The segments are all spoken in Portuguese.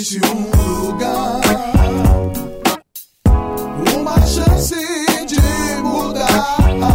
existe um lugar, uma chance de mudar.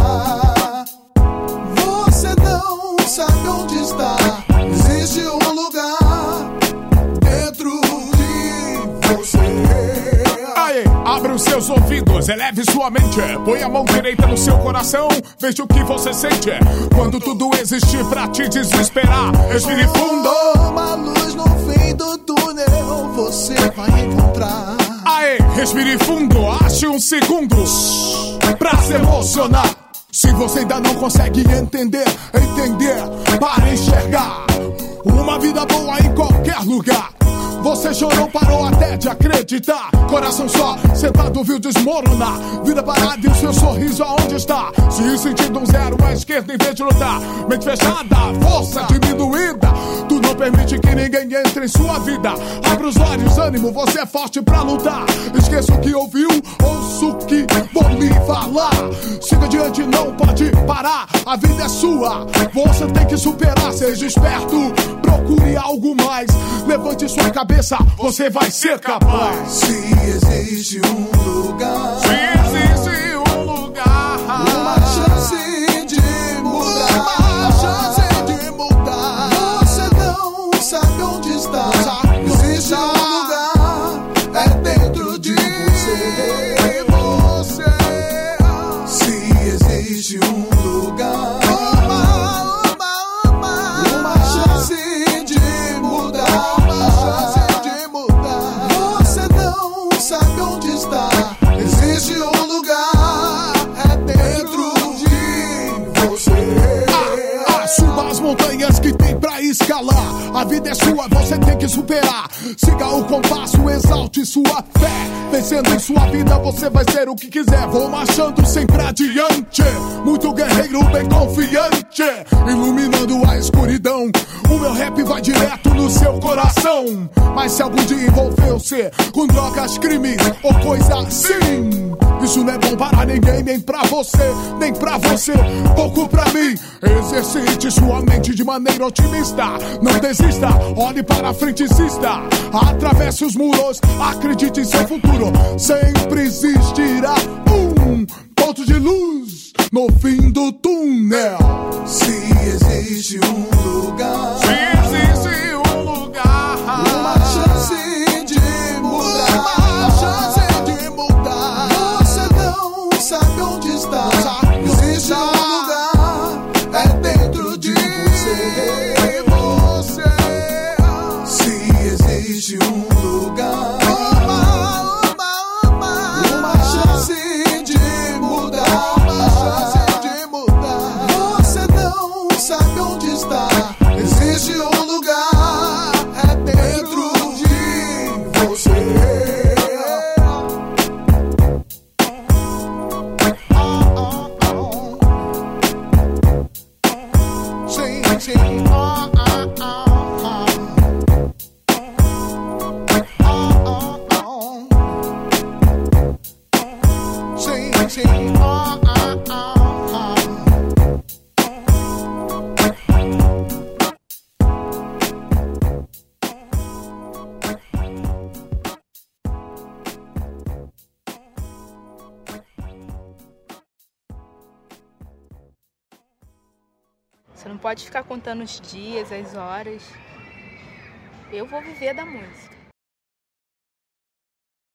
Você não sabe onde está. Existe um lugar dentro de você. Aí, abre os seus ouvidos, eleve sua mente. Põe a mão direita no seu coração, veja o que você sente. Quando tudo existir pra te desesperar, respire fundo. Uma luz no fim do túnel você vai encontrar. Aê, respire fundo, ache um segundo pra se emocionar. Se você ainda não consegue entender para enxergar uma vida boa em qualquer lugar. Você chorou, parou até de acreditar. Coração só, sentado viu desmoronar. Vida parada e o seu sorriso aonde está? Se sentindo um zero à esquerda em vez de lutar. Mente fechada, força diminuída. Tu não permite que ninguém entre em sua vida. Abre os olhos, ânimo, você é forte pra lutar. Esqueça o que ouviu, ouça o que vou lhe falar. Siga adiante, não pode parar. A vida é sua, você tem que superar. Seja esperto, procure algo mais. Levante sua cabeça, você vai ser capaz. Se existe um lugar, se existe um lugar, uma chance de mudar, uma chance de mudar. Você não sabe onde está. Existe um lugar, é dentro de você. Se existe um lugar, uma chance de mudar. Você não sabe onde está. Existe um lugar, é dentro de você. Suba as montanhas que tem pra escalar. A vida é sua, você tem que superar. Siga o compasso, exalte sua fé. Vencendo em sua vida, você vai ser o que quiser. Vou marchando sempre adiante, muito guerreiro, bem confiante, iluminando a escuridão. O meu rap vai direto no seu coração. Mas se algum dia envolveu-se com drogas, crimes ou coisa assim, isso não é bom para ninguém, nem pra você, nem pra você, pouco pra mim. Exercite sua mente de maneira otimista. Não desista, olhe para frente e insista. Atravesse os muros, acredite em seu futuro. Sempre existirá um ponto de luz no fim do túnel. Se existe um lugar, se existe um lugar, uma chance de mudar, uma chance de mudar. Você não sabe onde está. Existe um lugar, é dentro de você. Se existe um lugar, uma chance de mudar, Você não sabe onde está. Existe um lugar, é dentro de você. Sim, sim. Sim, sim. Você não pode ficar contando os dias, as horas. Eu vou viver da música.